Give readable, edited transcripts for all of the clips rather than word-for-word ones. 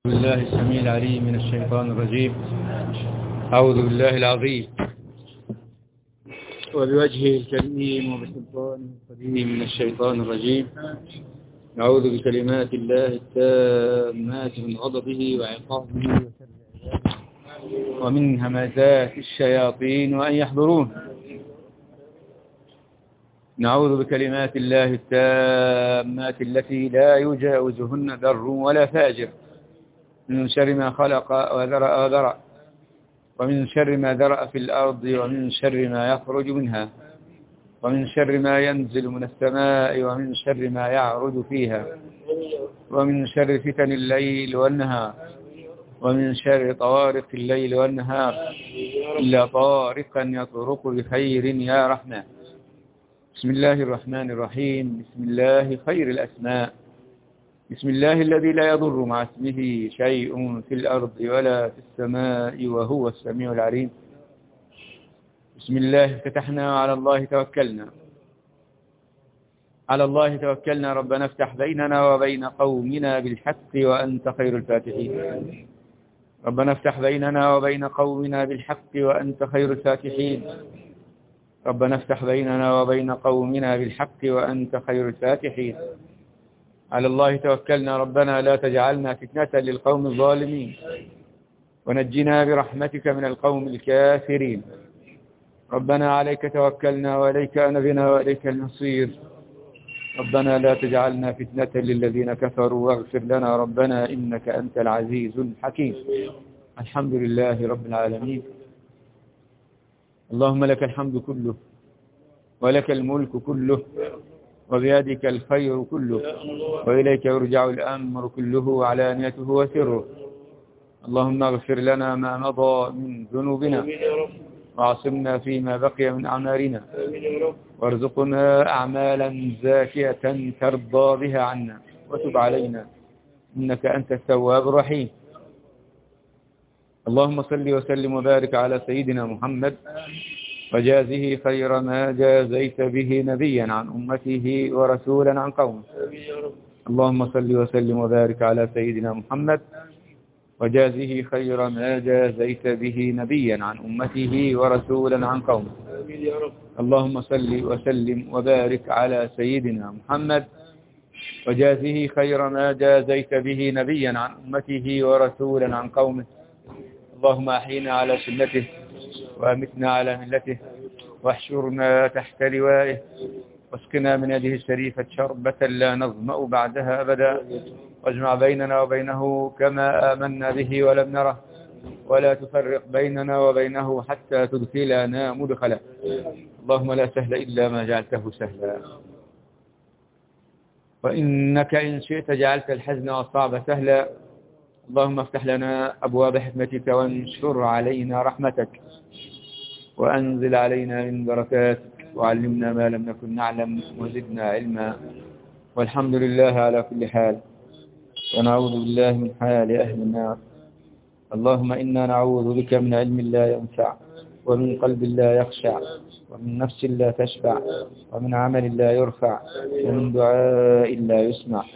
بالله السميع العليم من الشيطان الرجيم. أعوذ بالله العظيم وبوجهه الكريم وبسلطانه القديم من الشيطان الرجيم. أعوذ بكلمات الله التامات من غضبه وعقابه وشر عباده ومن همزات الشياطين وأن يحضرون. نعوذ بكلمات الله التامات التي لا يجاوزهن بر ولا فاجر، من شر ما خلق وذرأ ومن شر ما ذرأ في الأرض ومن شر ما يخرج منها ومن شر ما ينزل من السماء ومن شر ما يعرج فيها ومن شر فتن الليل والنهار ومن شر طوارق الليل والنهار إلا طارقا يطرق بخير يا رحمن. بسم الله الرحمن الرحيم. بسم الله خير الأسماء. بسم الله الذي لا يضر مع اسمه شيء في الأرض ولا في السماء وهو السميع العليم. بسم الله فتحنا على الله توكلنا. على الله توكلنا. ربنا افتح بيننا وبين قومنا بالحق وأنت خير الفاتحين. ربنا افتح بيننا وبين قومنا بالحق وأنت خير الفاتحين. ربنا افتح بيننا وبين قومنا بالحق وأنت خير الفاتحين. على الله توكلنا. ربنا لا تجعلنا فتنة للقوم الظالمين ونجنا برحمتك من القوم الكافرين. ربنا عليك توكلنا وإليك أنبنا وإليك المصير. ربنا لا تجعلنا فتنة للذين كفروا واغفر لنا ربنا إنك أنت العزيز الحكيم. الحمد لله رب العالمين. اللهم لك الحمد كله ولك الملك كله وبيدك الخير كله وإليك يرجع الأمر كله علانيته وسره. اللهم اغفر لنا ما مضى من ذنوبنا وعصمنا فيما بقي من أعمالنا وارزقنا أعمالا زاكية ترضى بها عنا وتب علينا إنك أنت التواب الرحيم. اللهم صل وسلم وبارك على سيدنا محمد وجازه خير ما جازيت به نبيا عن أمته ورسولا عن قومه. اللهم صل وسلم وبارك على سيدنا محمد وجازه خير ما جازيت به نبيا عن أمته ورسولا عن قومه. اللهم صل وسلم وبارك على سيدنا محمد وجازه خير ما جازيت به نبيا عن أمته ورسولا عن قومه. اللهم أحينا على سنته وأمتنا على ملته واحشرنا تحت لوائه واسقنا من يده الشريفة شربة لا نظمأ بعدها أبدا واجمع بيننا وبينه كما آمنا به ولم نره ولا تفرق بيننا وبينه حتى تدخلنا مدخلا. اللهم لا سهل إلا ما جعلته سهلا وإنك إن شئت جعلت الحزن والصعب سهلا. اللهم افتح لنا أبواب حكمتك وانشر علينا رحمتك وأنزل علينا من بركاتك وعلمنا ما لم نكن نعلم وزدنا علما. والحمد لله على كل حال ونعوذ بالله من حال أهل النار. اللهم إنا نعوذ بك من علم لا ينفع ومن قلب لا يخشع ومن نفس لا تشبع ومن عمل لا يرفع ومن دعاء لا يسمع.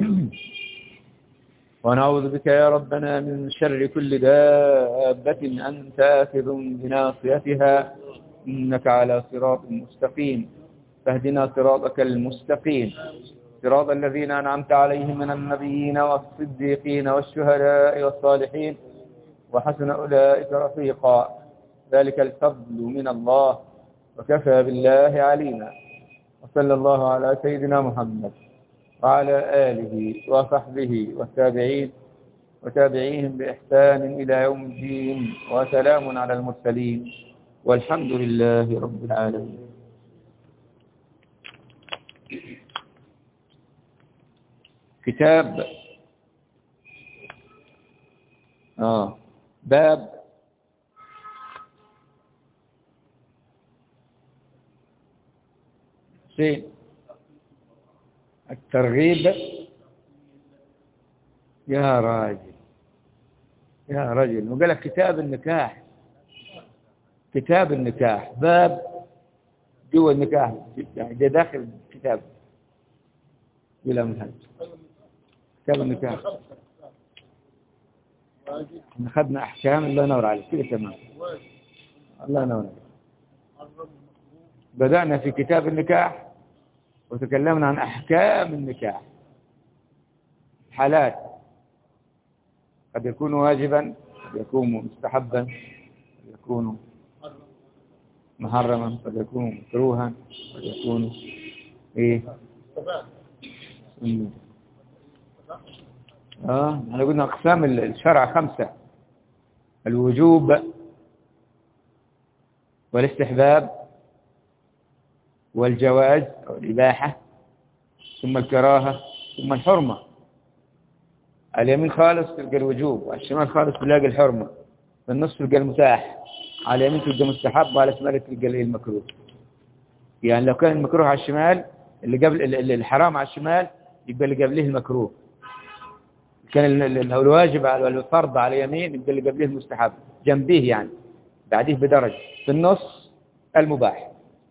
ونعوذ بك يا ربنا من شر كل دابة أنت آخذ بناصيتها إنك على صراط مستقيم. فاهدنا صراطك المستقيم صراط الذين أنعمت عليهم من النبيين والصديقين والشهداء والصالحين وحسن أولئك رفيقا. ذلك الفضل من الله وكفى بالله علينا. وصلى الله على سيدنا محمد وعلى آله وصحبه والتابعين وتابعيهم بإحسان إلى يوم الدين وسلام على المرسلين والحمد لله رب العالمين. كتاب باب الترغيب. يا راجل وقال لك كتاب النكاح. كتاب النكاح باب جوا النكاح يعني ده داخل كتاب ولا من هذا كتاب النكاح. أخذنا أحكام. الله ينور عليك كده تمام. الله ينور عليك. بدأنا في كتاب النكاح وتكلمنا عن أحكام النكاح. حالات قد يكون واجبا، قد يكون مستحبا، قد يكون محرما، قد يكون مكروها، قد يكون ايه احنا قلنا اقسام الشرع 5: الوجوب والاستحباب والجواز او الاباحه، ثم الكراهه، ثم الحرمه. على اليمين خالص تلقى الوجوب، وعلى الشمال خالص تلاقي الحرمه، في النص تلقى المتاح، على اليمين تلقى مستحب، وعلى الشمال تلقى المكروه. يعني لو كان المكروه على الشمال، اللي قبل الحرام على الشمال، يبقى اللي قبله المكروه. كان الواجب على الفرض على اليمين، يبقى اللي قبله المستحب جنبيه، يعني بعديه بدرجه. في النص المباح.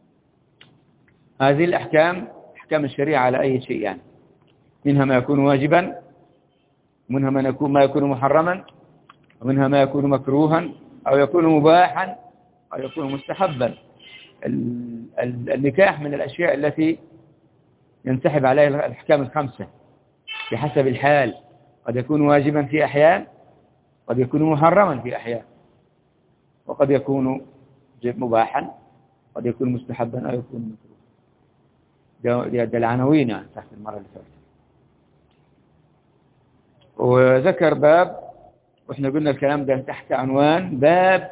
هذه الأحكام أحكام الشريعة على أي شيء، يعني منها ما يكون واجبا، ومنها ما يكون محرما، ومنها ما يكون مكروها أو يكون مباحا أو يكون مستحبا. النكاح من الأشياء التي ينسحب عليها الأحكام ال5 بحسب الحال. قد يكون واجبا في أحيان، قد يكون محرما في أحيان، وقد يكون مباحا، قد يكون مستحبا أو يكون مكروها. ده العناوين يعني تحت المرة اللي فاتت. وذكر باب، واحنا قلنا الكلام ده تحت عنوان باب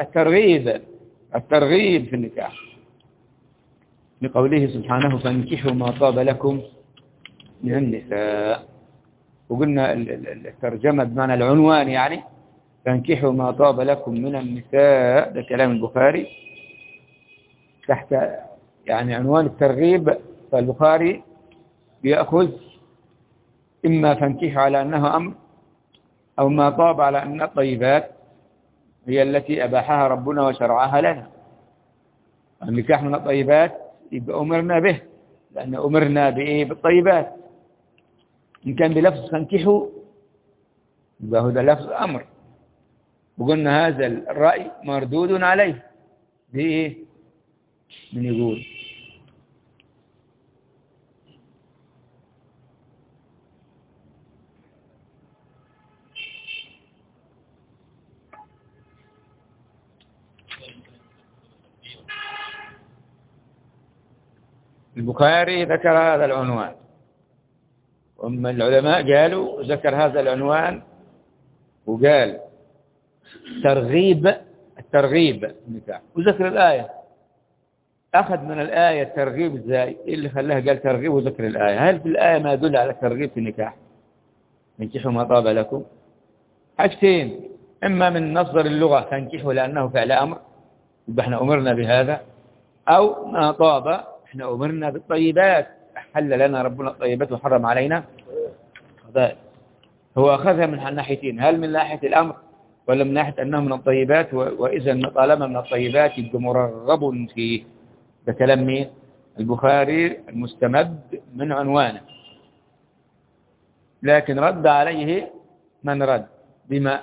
الترغيب في النكاح، لقوله سبحانه: فانكحوا ما طاب لكم من النساء. وقلنا الترجمة بمعنى العنوان، يعني فانكحوا ما طاب لكم من النساء، ده كلام البخاري تحت يعني عنوان الترغيب. فالبخاري بيأخذ إما فانكحوا على أنه أمر، أو ما طاب على أن الطيبات هي التي أباحها ربنا وشرعها لنا. النكاح من الطيبات يبقى أمرنا به، لأن أمرنا بإيه؟ بالطيبات. إن كان بلفظ فانكحوا يبقى هذا لفظ أمر، وقلنا هذا الرأي مردود عليه بإيه؟ من يقول البخاري ذكر هذا العنوان، وأما العلماء قالوا ذكر هذا العنوان وقال الترغيب النكاح، وذكر الآية. أخذ من الآية الترغيب إزاي؟ إيه اللي خلاه قال ترغيب وذكر الآية؟ هل في الآية ما يدل على الترغيب في النكاح؟ انكحوا ما طاب لكم. حاجتين: إما من مصدر اللغة فانكحوا لأنه فعل أمر، يبقى احنا أمرنا بهذا، أو ما طاب احنا أمرنا بالطيبات، حل لنا ربنا الطيبات وحرم علينا الخبائث. هو أخذها من الناحيتين، هل من ناحية الأمر ولا من ناحية أنه من الطيبات؟ وإذا طالما من الطيبات يبقى مرغب فيه. ده كلام مين؟ البخاري المستمد من عنوانه. لكن رد عليه من رد بما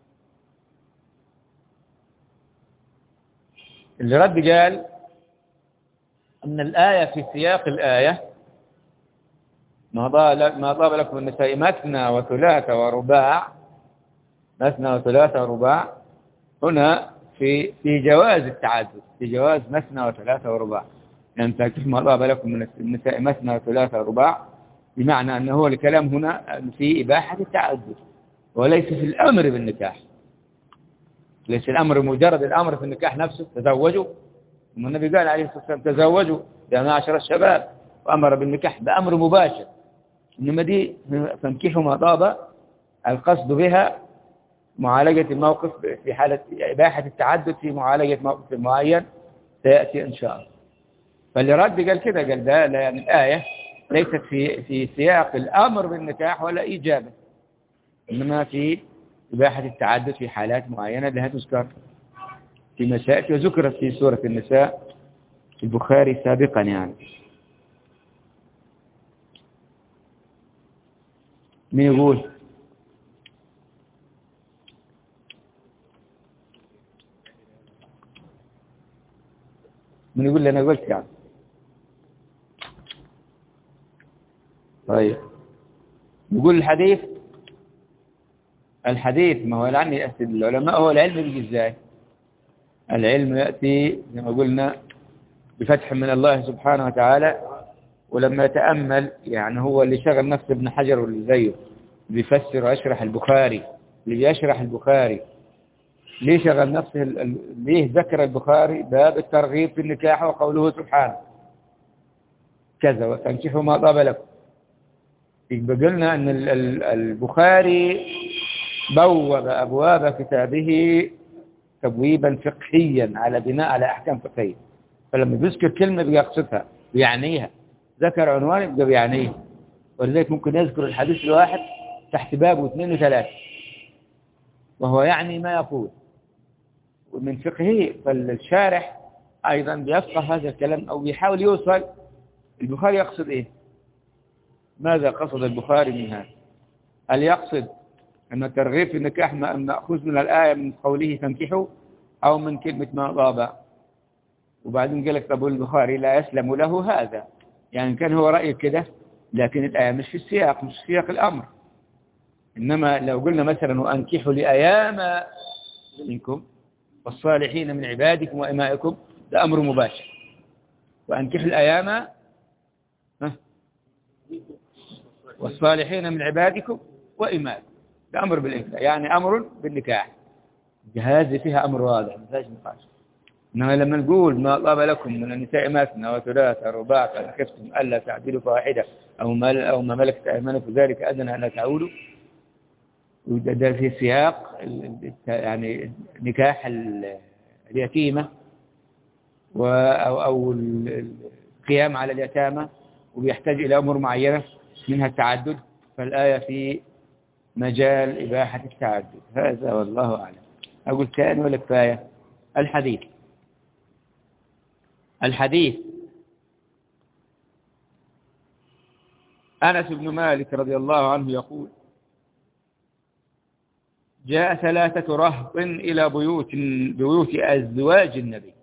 اللي رد قال أن الآية في سياق الآية ما طاب لكم النساء مثنى وثلاث ورباع، مثنى وثلاث ورباع، هنا في جواز التعدد، في جواز مثنى وثلاث ورباع. يعني فانكحوا ما طاب لكم من النساء مثنى وثلاث ورباع، بمعنى أنه هو الكلام هنا في إباحة التعدد وليس في الأمر بالنكاح. ليس الأمر مجرد الأمر في النكاح نفسه، تزوجوا. النبي قال عليه الصلاة والسلام: تزوجوا يا معشر الشباب، وأمر بالنكاح بأمر مباشر. إنما دي فانكحوا ما طاب، القصد بها معالجة الموقف في حالة إباحة التعدد، في معالجة موقف معين سيأتي إن شاء الله. فاللي رد قال كده، قال ده لأن الآية ليست في سياق الأمر بالنكاح ولا إيجابه، إنما في إباحة التعدد في حالات معينة لها تذكر في مسائل وذكرت في سورة النساء البخاري سابقا. يعني مين يقول؟ من يقول لي أنا قلت يعني. طيب يقول الحديث ما هو يعني العلماء، هو العلم بيجي ازاي؟ العلم يأتي زي ما قلنا بفتح من الله سبحانه وتعالى. ولما يتأمل يعني، هو اللي شغل نفسه ابن حجر واللي زيه بيفسر ويشرح البخاري، اللي بيشرح البخاري ليه شغل نفسه ليه ذكر البخاري باب الترغيب في النكاح وقوله سبحانه كذا وتنكحوا ما طاب لكم. يبقى قلنا أن البخاري بوب أبواب كتابه تبويبا فقهيا على بناء على أحكام فقهية. فلما بيذكر كلمة بيقصدها بيعنيها، ذكر عنوان يبقى بيعنيه. ولذلك ممكن يذكر الحديث الواحد تحت باب واثنين وثلاثة وهو يعني ما يقول ومن فقهه. فالشارح أيضا بيفقه هذا الكلام أو بيحاول يوصل البخاري يقصد إيه، ماذا قصد البخاري من هذا. هل يقصد أن الترغيب في النكاح مأخوذ من الآية من قوله تنكحوا، أو من كلمة ما طاب؟ وبعدين قال لك طب البخاري لا يسلم له هذا، يعني كان هو رأيه كده، لكن الآية مش في السياق، مش في سياق الأمر. إنما لو قلنا مثلا وأنكحوا لأيام منكم والصالحين من عبادكم وإمائكم، ده أمر مباشر. وأنكحوا الأيام والصالحين من عبادكم وإمائكم، ده أمر بالإنكاح، يعني أمر بالنكاح. هذه فيها أمر واضح ما فيهاش نقاش. إنما لما نقول ما طاب لكم من النساء مثنى وثلاث ورباع فإن خفتم ألا تعدلوا فواحدة أو ما ملكت أيمانكم ذلك أدنى ألا تعودوا، وده في سياق يعني نكاح اليتيمة أو القيام على اليتامى، وبيحتاج إلى أمور معينة منها التعدد. فالآية في مجال إباحة التعدد. هذا والله أعلم. أقول ثاني ولا كفاية؟ الحديث أنس بن مالك رضي الله عنه يقول: جاء 3 رهط إلى بيوت أزواج النبي.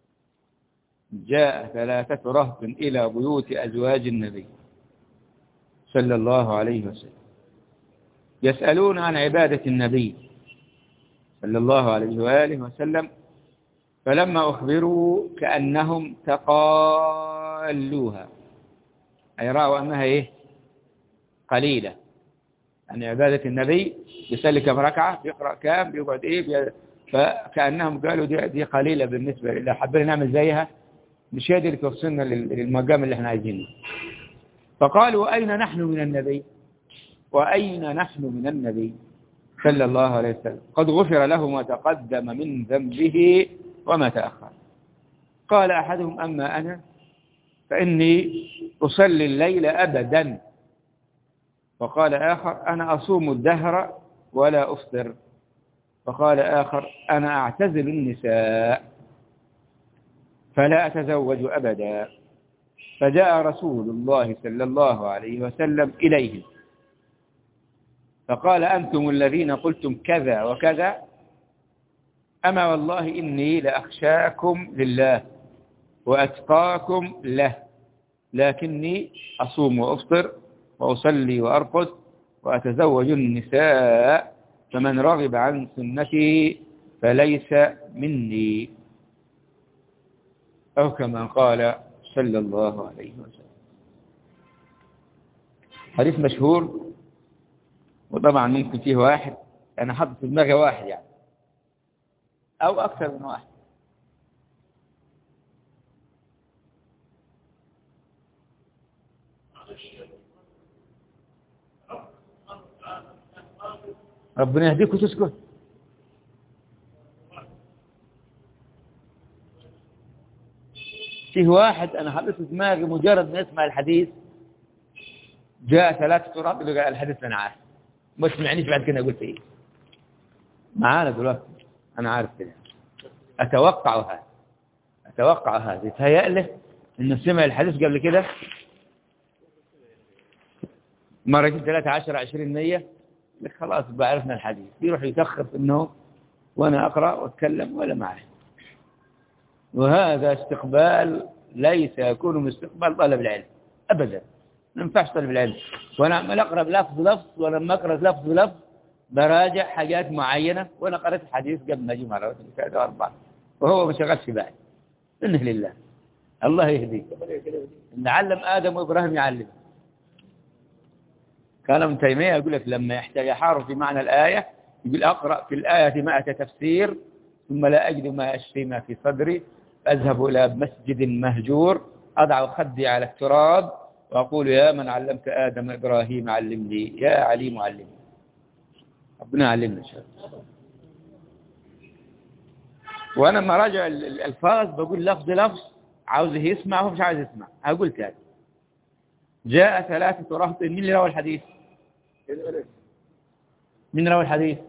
جاء 3 رهط إلى بيوت أزواج النبي صلى الله عليه وسلم يسألون عن عبادة النبي صلى الله عليه وآله وسلم، فلما أخبروا كأنهم تقالوها، أي رأوا أنها قليلة. يعني عبادة النبي بيصلي كم ركعة، بيقرأ كم، بيقعد فكأنهم قالوا دي قليلة بالنسبة لله، حابين نعمل زيها، مش هي دي اللي توصلنا للمقام اللي احنا عايزينه. فقالوا أين نحن من النبي، وأين نحن من النبي صلى الله عليه وسلم، قد غفر له ما تقدم من ذنبه وما تأخر. قال أحدهم: أما أنا فإني أصلي الليل أبدا. وقال آخر: أنا أصوم الدهر ولا أفطر. وقال آخر: أنا أعتزل النساء فلا أتزوج أبدا. فجاء رسول الله صلى الله عليه وسلم إليهم فقال: أنتم الذين قلتم كذا وكذا، أما والله إني لأخشاكم لله وأتقاكم له، لكني أصوم وأفطر وأصلي وأرقد وأتزوج النساء، فمن رغب عن سنتي فليس مني، أو كما قال صلى الله عليه وسلم. حديث مشهور، وطبعا ممكن فيه واحد، أنا حط في دماغي واحد يعني أو أكثر من واحد. ربنا يهديك وتسكت. فيه واحد أنا حطيت في دماغي مجرد ما يسمع الحديث جاء 3 رهط اللي قال الحديث أنا عارف، ما سمعنيش بعد كده قلت إيه معانا دلوقتي. أنا عارف كده، أتوقع هذا يتهيأ له إنه سمع الحديث قبل كده مرتين 3 10 20 100، خلاص بقى عرفنا الحديث، يروح يتخف إنه وأنا أقرأ وأتكلم ولا معه. وهذا استقبال ليس يكون من استقبال طلب العلم أبدا. ما ينفعش طلب العلم، وأنا عمال أقرأ لفظ ولما أقرأ لفظ براجع حاجات معينة، وأنا قرأت الحديث قبل ما أجي مرة ثلاثة وأربعة وهو ما شغلش في بالي. إنه لله، الله يهديك. إن علم آدم وإبراهيم يعلم. كان ابن تيمية يقول لك لما يحار في معنى الآية يقول أقرأ في الآية 100 تفسير ثم لا أجد ما يشفي ما في صدري، أذهب إلى مسجد مهجور أضع خدي على التراب وأقول يا من علمت آدم إبراهيم علمني، يا عليم علمني. ربنا علمنا إن شاء الله. وأنا لما راجع الألفاظ بقول لفظ عاوزه يسمع ومش عاوز يسمع. أقول تاني جاء 3 رهط. مين اللي روى الحديث؟ مين روى الحديث؟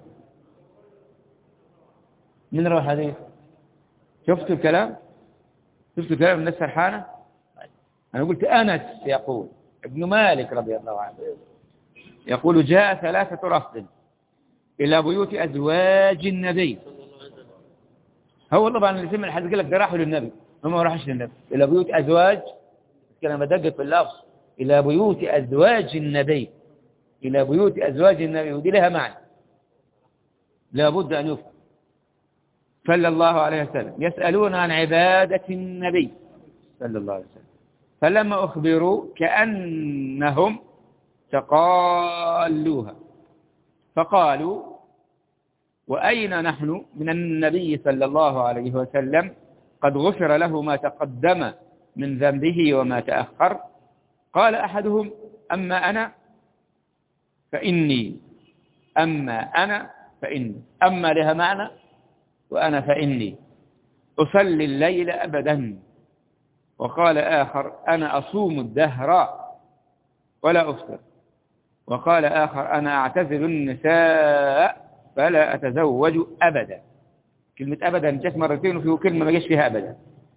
مين روى الحديث؟ شفتوا الكلام؟ شفتوا الكلام الناس فرحانة؟ أنا قلت أنس يقول، ابن مالك رضي الله عنه يقول جاء 3 رهط إلى بيوت أزواج النبي. هو طبعا اللي سمع الحديث قال لك ده راحوا للنبي، هم ما راحوش للنبي. إلى بيوت أزواج، كان بدقق في اللفظ، إلى بيوت أزواج النبي، إلى بيوت أزواج النبي، ودي لها معنى لابد أن يفهم. صلى الله عليه وسلم يسألون عن عبادة النبي صلى الله عليه وسلم، فلما أخبروا كأنهم تقالوها فقالوا وأين نحن من النبي صلى الله عليه وسلم قد غفر له ما تقدم من ذنبه وما تأخر. قال أحدهم أما أنا فإني، أما أنا فإني، أما لها معنى وأنا فإني أصلي الليل أبدا. وقال آخر أنا أصوم الدهر ولا أفطر. وقال آخر أنا أعتزل النساء فلا أتزوج أبدا. كلمة أبدا جت مرتين وفيه كلمة ما جاش فيها أبدا.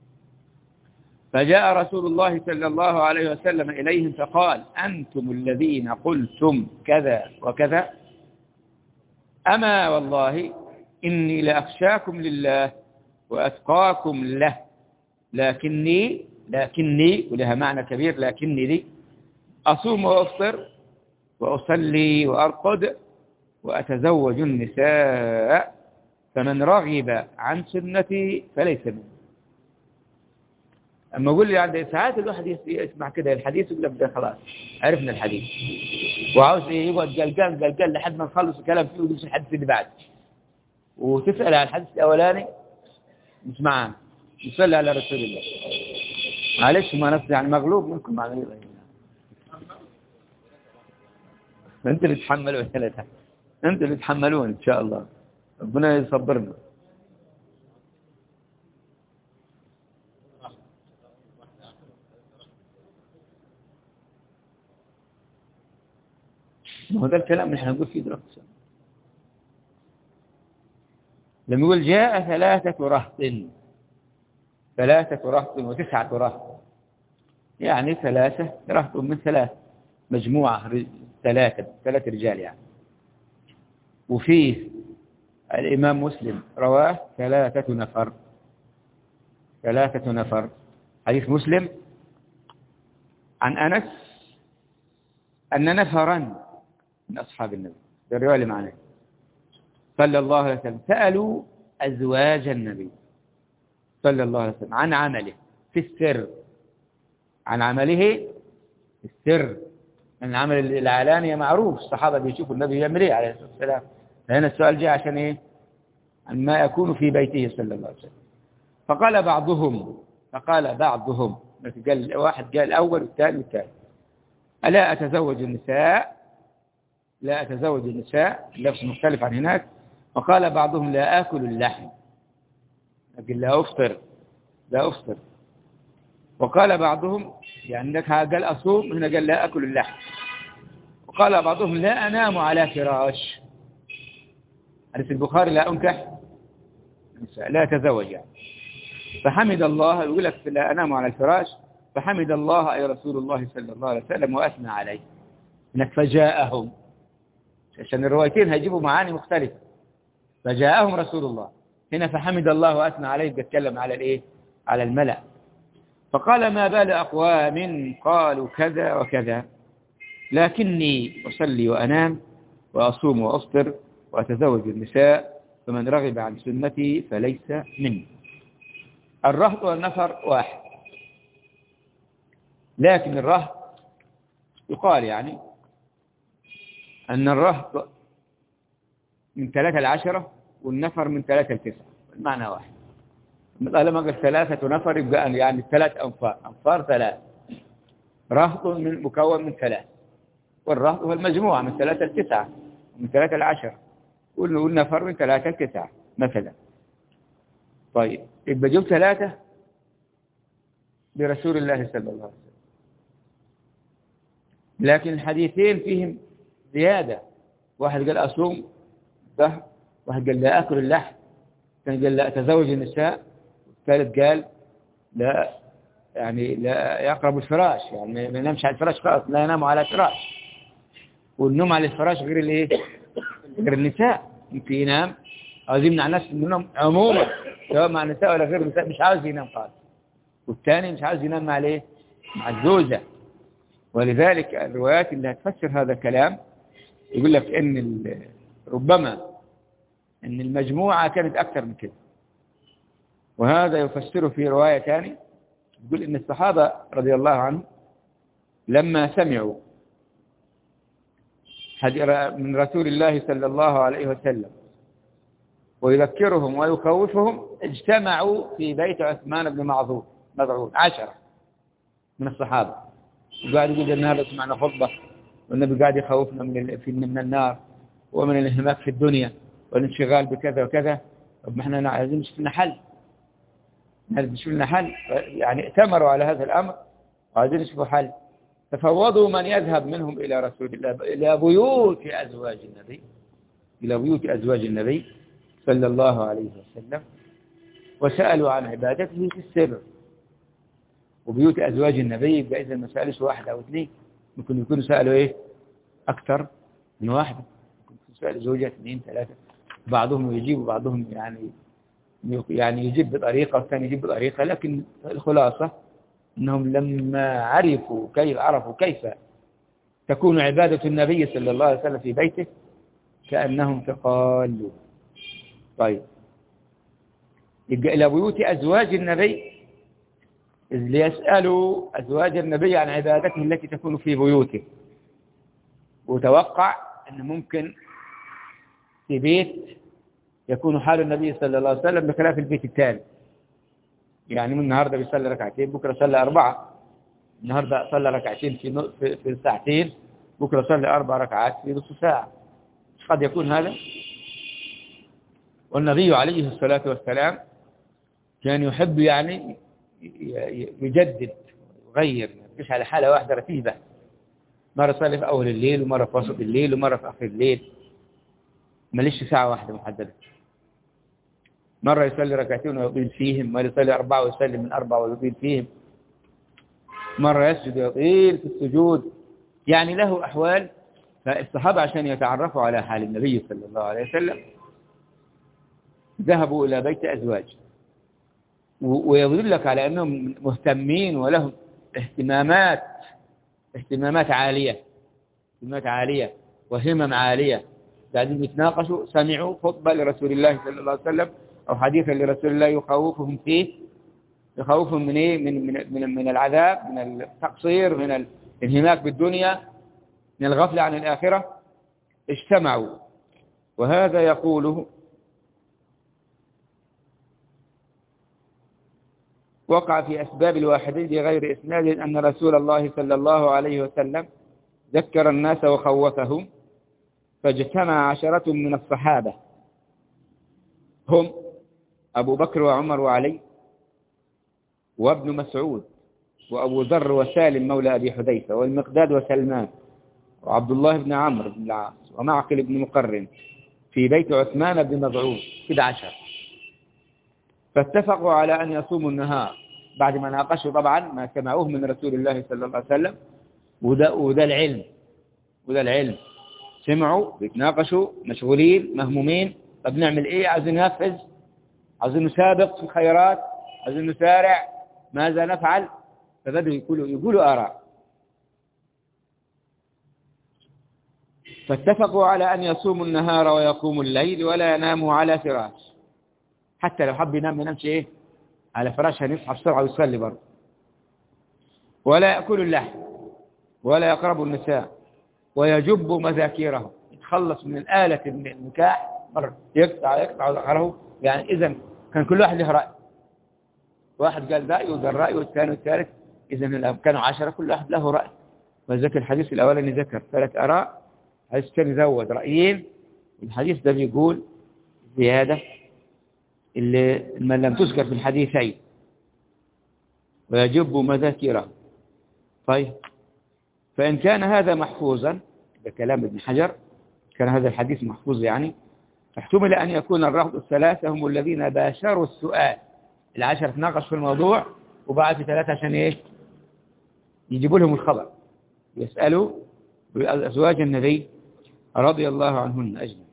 فجاء رسول الله صلى الله عليه وسلم إليهم فقال أنتم الذين قلتم كذا وكذا، أما والله إني لأخشاكم لله وأتقاكم له، لكني ولها معنى كبير، لكني دي أصوم وأفطر وأصلي وأرقد وأتزوج النساء، فمن رغب عن سنتي فليس مني. أما أقول لي عند ساعات الواحد يسمع كده الحديث يقول لك ده خلاص عرفنا الحديث، وعاوز يقعد قلقان لحد ما نخلص الكلام فيه ويجيش الحديث اللي بعد، وتسأل عن الحديث الأولاني مش معانا، نصلي على رسول الله. معلش ما نصلي عن مغلوب منكم معنا. أنت اللي تحملون ثلاثة، أنت اللي تحملون إن شاء الله، ربنا يصبرنا. ما هو ده الكلام اللي احنا نقول فيه دلوقتي. لما يقول جاء 3 رهط، 3 رهط و9 رهط، يعني 3 رهط من 3، مجموعة 3 رجال يعني. وفيه الإمام مسلم رواه 3 نفر، 3 نفر. حديث مسلم عن أنس أن نفرا من أصحاب النبي، ده الرواية اللي معناه صلى الله عليه وسلم سألوا أزواج النبي صلى الله عليه وسلم عن عمله في السر، عن عمله في السر. العمل العلاني معروف، الصحابة بيشوفوا النبي يعمل ايه عليه الصلاة والسلام. فهنا السؤال جاء عشان ايه؟ عن ما يكون في بيته صلى الله عليه وسلم. فقال بعضهم قال واحد قال الأول والثاني والثالث ألا أتزوج النساء، لا أتزوج النساء، لفظ مختلف عن هناك. وقال بعضهم لا آكل اللحم، لكن لا أفطر. وقال بعضهم يعني لك قال أصوم، هنا قال لا أكل اللحم. وقال بعضهم لا أنام على فراش، حديث البخاري لا أنكح لا أتزوج يعني. فحمد الله، يقول لك لا أنام على الفراش، فحمد الله أي رسول الله صلى الله عليه وسلم وأثنى عليه. هناك فجاءهم، عشان الروايتين هيجيبوا معاني مختلفة. فجاءهم رسول الله، هنا فحمد الله وأثنى عليه، بيتكلم على الإيه؟ على الملأ، فقال ما بال أقوام قالوا كذا وكذا لكني أصلي وأنام وأصوم وأفطر وأتزوج النساء، فمن رغب عن سنتي فليس مني. الرهط والنفر واحد، لكن الرهط يقال يعني أن الرهط من 3 ل 10 والنفر من 3 ل 9، المعنى واحد. لما قال 3 نفر يبقى يعني 3 أنفار، أنفار 3، رهط مكون من 3، والرهط هو المجموعة من 3 ل 9 من 3 ل 10، والنفر من 3 ل 9 مثلا. طيب يبقى جبت 3 لرسول الله صلى الله عليه وسلم، لكن الحديثين فيهم زيادة، واحد قال أصوم ده، واحد قال لا أكل اللحم، الثاني قال لا أتزوج النساء، الثالث قال لا يعني لا يقرب الفراش، يعني ما ينامش على الفراش خالص، لا ينام على الفراش. والنوم على الفراش غير الايه؟ غير النساء، ممكن ينام عاوز يمنع نفسه من النوم عموما سواء مع النساء ولا غير النساء، مش عاوز ينام خالص، والثاني مش عاوز ينام مع الايه؟ مع الزوجة. ولذلك الروايات اللي هتفسر هذا الكلام يقول لك ان ربما ان المجموعة كانت اكثر من كده، وهذا يفسره في رواية ثانية يقول ان الصحابة رضي الله عنهم لما سمعوا من رسول الله صلى الله عليه وسلم ويذكرهم ويخوفهم اجتمعوا في بيت عثمان بن مظعون 10 من الصحابة، قاعد يقول النهارده سمعنا خطبة والنبي قاعد يخوفنا من النار ومن الانهماك في الدنيا والانشغال بكذا وكذا، طب ما احنا عايزين نشوف لنا حل، يعني ائتمروا على هذا الأمر وعايزين يشوفوا حل. تفوضوا من يذهب منهم إلى رسول الله إلى بيوت أزواج النبي صلى الله عليه وسلم، وسألوا عن عبادته في السر. وبيوت أزواج النبي يبقى إذا ما سألش واحد أو اثنين، ممكن يكونوا سألوا إيه أكثر من واحد، ممكن يكونوا سألوا زوجة 2 3، بعضهم يجيب وبعضهم يعني يجيب بطريقة والثاني يجيب بطريقة، لكن الخلاصة أنهم لما عرفوا كيف تكون عبادة النبي صلى الله عليه وسلم في بيته كأنهم تقالوا. طيب يبقى إلى بيوت أزواج النبي، إذ ليسألوا أزواج النبي عن عبادته التي تكون في بيوته، وتوقع أن ممكن في بيت يكون حال النبي صلى الله عليه وسلم بخلاف البيت الثاني، يعني من النهاردة بيصلي ركعتين بكرة صلى 4، النهاردة صلى ركعتين في ساعتين بكرة صلى 4 ركعات في نصف ساعة، مش قد يكون هذا؟ والنبي عليه الصلاة والسلام كان يحب يعني يجدد ويغير، مش على حالة واحدة رتيبة، مرة صلي في أول الليل ومرة في وسط الليل ومرة في آخر الليل، ماليش ساعة واحدة محددة، مرة يصلي ركعتين ويطيل فيهم، مرة يصلي 4 ويسلم من 4 ويطيل فيهم، مرة يسجد ويطيل في السجود، يعني له أحوال. فالصحابة عشان يتعرفوا على حال النبي صلى الله عليه وسلم ذهبوا إلى بيت أزواج، ويدل لك على أنهم مهتمين ولهم اهتمامات عالية وهمم عالية، قاعدين يتناقشوا، سمعوا خطبة لرسول الله صلى الله عليه وسلم أو حديثا لرسول الله يخوفهم من إيه؟ من العذاب، من التقصير، من الانهماك بالدنيا، من الغفلة عن الآخرة، اجتمعوا. وهذا يقوله وقع في أسباب الواحدين بغير إسناد أن رسول الله صلى الله عليه وسلم ذكر الناس وخوفهم، فاجتمع 10 من الصحابة هم أبو بكر وعمر وعلي وابن مسعود وأبو ذر وسالم مولى أبي حذيفة والمقداد وسلمان وعبد الله بن عمرو بن العاص ومعقل بن مقرن في بيت عثمان بن مظعون، كده 10. فاتفقوا على أن يصوموا النهار بعد ما ناقشوا طبعا ما سمعوه من رسول الله صلى الله عليه وسلم، وده العلم، سمعوا بيتناقشوا مشغولين مهمومين، طب نعمل ايه؟ عايزين ننفذ، عايزين نسابق في الخيرات، عايزين نسارع، ماذا نفعل؟ فبدأوا يقولوا آراء. فاتفقوا على أن يصوموا النهار ويقوموا الليل ولا يناموا على فراش. حتى لو حب ينام ينامش إيه على فراش، هنصحى بسرعة ويصلي برضه. ولا يأكلوا اللحم ولا يقربوا النساء ويجبوا مذاكيرهم. يتخلص من الآلة النكاح مرة، يقطع ذكره. يعني إذا كان كل واحد له رأي، واحد قال رأي وقال رأي والثاني والثالث. إذا كانوا 10، كل واحد له رأي. فذكر الحديث الأولاني ذكر 3 آراء، الحديث الثاني زود رأيين. الحديث ده بيقول زيادة اللي من لم تذكر في الحديثين، ويجب مذاكره. طيب، فإن كان هذا محفوظا، بكلام ابن حجر، كان هذا الحديث محفوظ يعني، احتمل أن يكون الرهط الثلاثة هم الذين باشروا السؤال. 10 تناقش في الموضوع وبعد 3 عشان إيه؟ يجيبوا لهم الخبر، يسألوا أزواج النبي رضي الله عنهن أجمعين.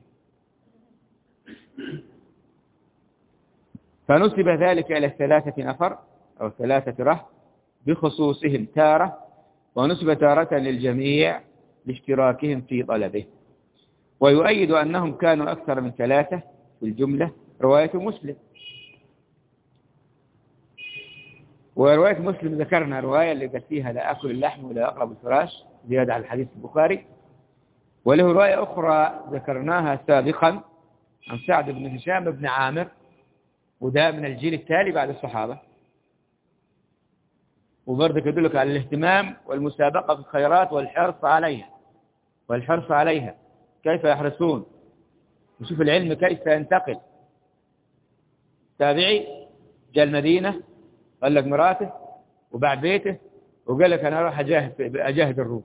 فنسب ذلك إلى 3 نفر أو 3 رهط بخصوصهم تارة، ونسب تارة للجميع لاشتراكهم في طلبه. ويؤيد أنهم كانوا أكثر من 3 في الجملة رواية مسلم. ورواية مسلم ذكرنا رواية اللي قال فيها لا أكل اللحم ولا أقرب الفراش، زيادة على الحديث البخاري. وله رواية أخرى ذكرناها سابقا عن سعد بن هشام بن عامر، وده من الجيل التالي بعد الصحابة، وبرضك يدلك على الاهتمام والمسابقة في الخيرات والحرص عليها. كيف يحرصون، وشوف العلم كيف ينتقل. تابعي جاء المدينة، قال لك مراته وباع بيته وقال لك أنا أروح أجاهد الروم،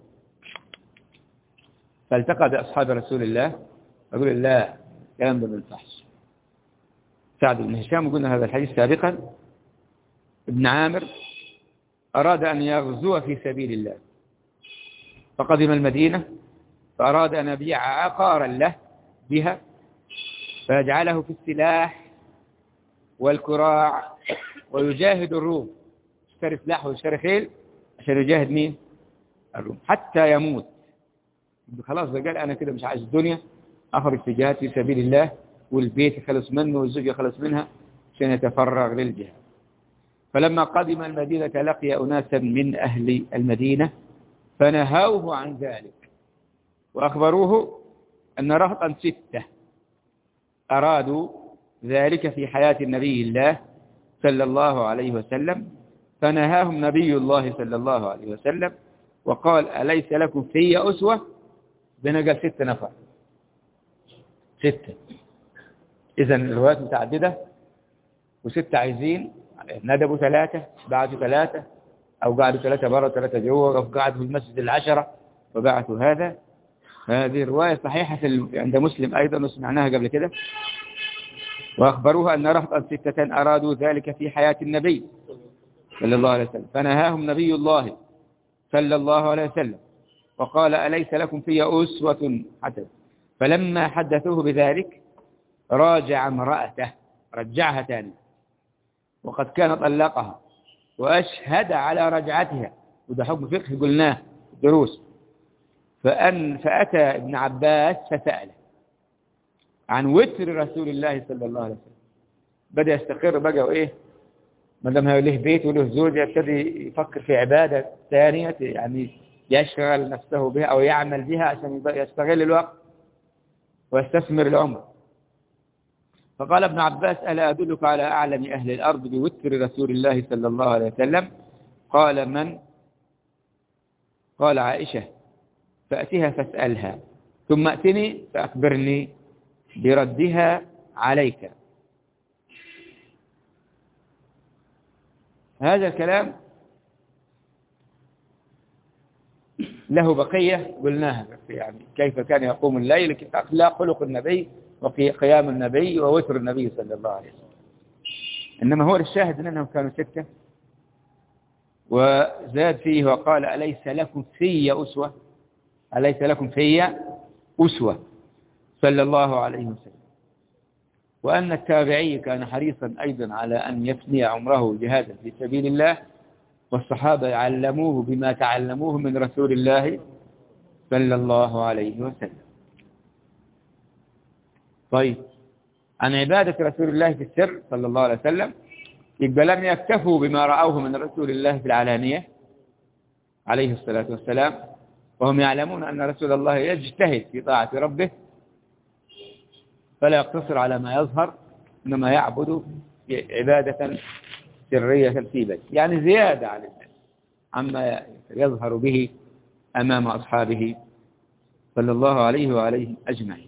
فالتقى بأصحاب رسول الله أقول لا، كلام ده بالفحش. سعد بن هشام، وقلنا هذا الحديث سابقا، ابن عامر أراد أن يغزو في سبيل الله، فقدم المدينة فأراد أن يبيع عقارا له بها فيجعله في السلاح والكراع ويجاهد الروم. اشتري سلاح ويشتري خيل عشان يجاهد مين؟ الروم، حتى يموت. خلاص ده قال أنا كده مش عايز الدنيا، أخرج في جهاد في سبيل الله، والبيت يخلص منه والزوج يخلص منها عشان يتفرغ للجهاد. فلما قدم المدينة لقي أناسا من أهل المدينة فنهوه عن ذلك، وأخبروه أن رهطا 6 أرادوا ذلك في حياة النبي الله صلى الله عليه وسلم، فنهاهم نبي الله صلى الله عليه وسلم وقال أليس لكم في أسوة؟ قال 6 نفر 6. إذن الروايات متعددة، و6 عايزين ندبوا 3 بعثوا 3 أو قعدوا 3 برا 3 جوا، أو قعدوا في المسجد 10 وبعثوا هذا. هذه رواية صحيحة عند مسلم أيضا وسمعناها قبل كده. وأخبروها أن رهطا 6 أرادوا ذلك في حياة النبي صلى الله عليه وسلم، فنهاهم نبي الله صلى الله عليه وسلم وقال أليس لكم في أسوة حسنة. فلما حدثوه بذلك راجع امرأته، رجعها ثاني، وقد كان طلقها وأشهد على رجعتها، وده حكم فقه قلناه دروس. فأتى ابن عباس فسأله عن وتر رسول الله صلى الله عليه وسلم. بدأ يستقر بقى، وإيه ما دام له بيت وله زوجة يبتدي يفكر في عبادة ثانية، يعني يشغل نفسه بها أو يعمل بها عشان يستغل الوقت ويستثمر العمر. فقال ابن عباس ألا أدلك على أعلم أهل الأرض بوتر رسول الله صلى الله عليه وسلم؟ قال من؟ قال عائشة، فأتها فاسألها ثم أتني فأخبرني بردها عليك. هذا الكلام له بقية قلناها، يعني كيف كان يقوم الليل، أخلاق خلق النبي وقيام النبي ووتر النبي صلى الله عليه وسلم. إنما هو الشاهد أنهم كانوا 6. وزاد فيه وقال أليس لكم في أسوة، أليس لكم في أسوة صلى الله عليه وسلم. وأن التابعي كان حريصا أيضا على أن يفني عمره جهادا في سبيل الله، والصحابة علموه بما تعلموه من رسول الله صلى الله عليه وسلم. طيب، عن عبادة رسول الله في السر صلى الله عليه وسلم، يبقى لم يكتفوا بما رأوه من رسول الله في العلانية عليه الصلاة والسلام، وهم يعلمون أن رسول الله يجتهد في طاعة ربه فلا يقتصر على ما يظهر، إنما يعبد عبادة سرية في بيته، يعني زيادة عن الناس عما يظهر به أمام أصحابه صلى الله عليه وعليه أجمعين.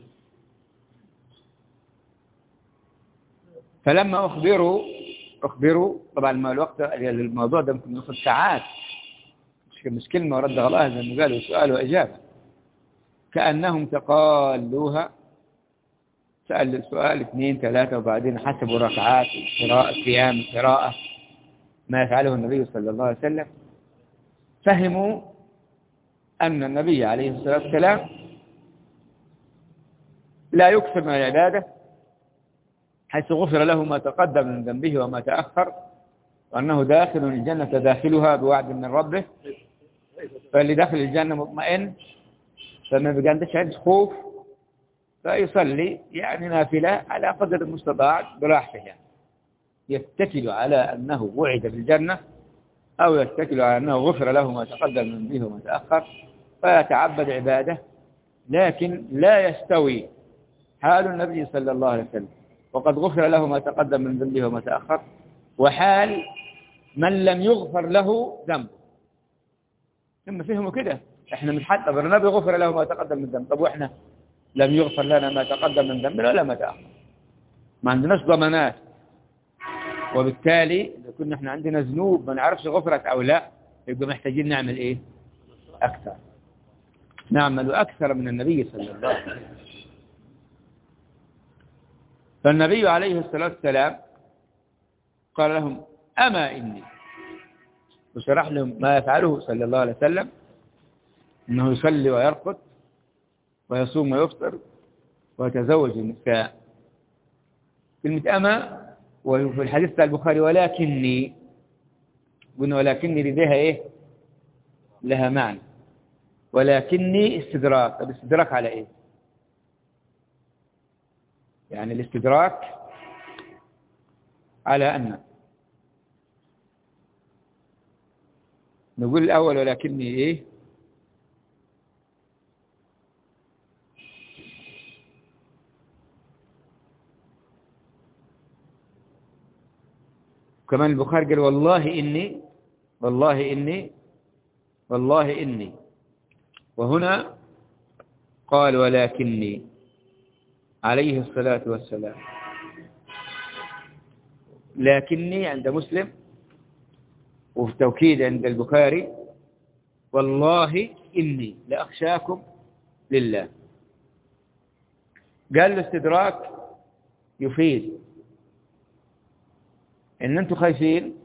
فلما أخبروا طبعا الوقت الموضوع ده ممكن ياخذ ساعات، مش كلمة ورد غلاها زي ما قالوا سؤال وإجابة، كأنهم تقالوها، سأل السؤال 2 3 وبعدين حسبوا ركعات قراءة قيام قراءة ما يفعله النبي صلى الله عليه وسلم، فهموا أن النبي عليه الصلاة والسلام لا يكثر من العبادة حيث غفر له ما تقدم من ذنبه وما تأخر، وأنه داخل الجنة داخلها بوعد من ربه، فاللي داخل الجنة مطمئن فما بيقعدش عنده خوف، فيصلي يعني نافلة على قدر المستطاع براحته، يعني يتكل على أنه وعد بالجنة أو يتكل على أنه غفر له ما تقدم من ذنبه وما تأخر، فيتعبد عبادة. لكن لا يستوي حال النبي صلى الله عليه وسلم وقد غفر له ما تقدم من ذنبه وما تأخر، وحال من لم يغفر له ذنبه. ثم فهموا كده، احنا مش حتى النبي غفر له ما تقدم من ذنبه، طب واحنا لم يغفر لنا ما تقدم من ذنبنا ولا ما تأخر، ما عندناش ضمانات، وبالتالي إذا كنا احنا عندنا ذنوب ما نعرفش غفرت أو لا، يبقى محتاجين نعمل ايه؟ أكثر، نعمل أكثر من النبي صلى الله عليه وسلم. فالنبي عليه الصلاة والسلام قال لهم أما إني، وشرح لهم ما يفعله صلى الله عليه وسلم، أنه يصلي ويرقد ويصوم ويفطر ويتزوج النساء. كلمة أما وفي الحديث بتاع البخاري ولكني، قلنا ولكني لديها إيه؟ لها معنى، ولكني استدراك. طب استدراك على إيه؟ يعني الاستدراك على أن نقول الأول ولكني إيه؟ كمان البخاري قال والله إني والله إني والله إني، وهنا قال ولكني عليه الصلاة والسلام. لكني عند مسلم، وفي توكيد عند البخاري والله إني لأخشاكم لله. قال الاستدراك يفيد إن أنتم خايفين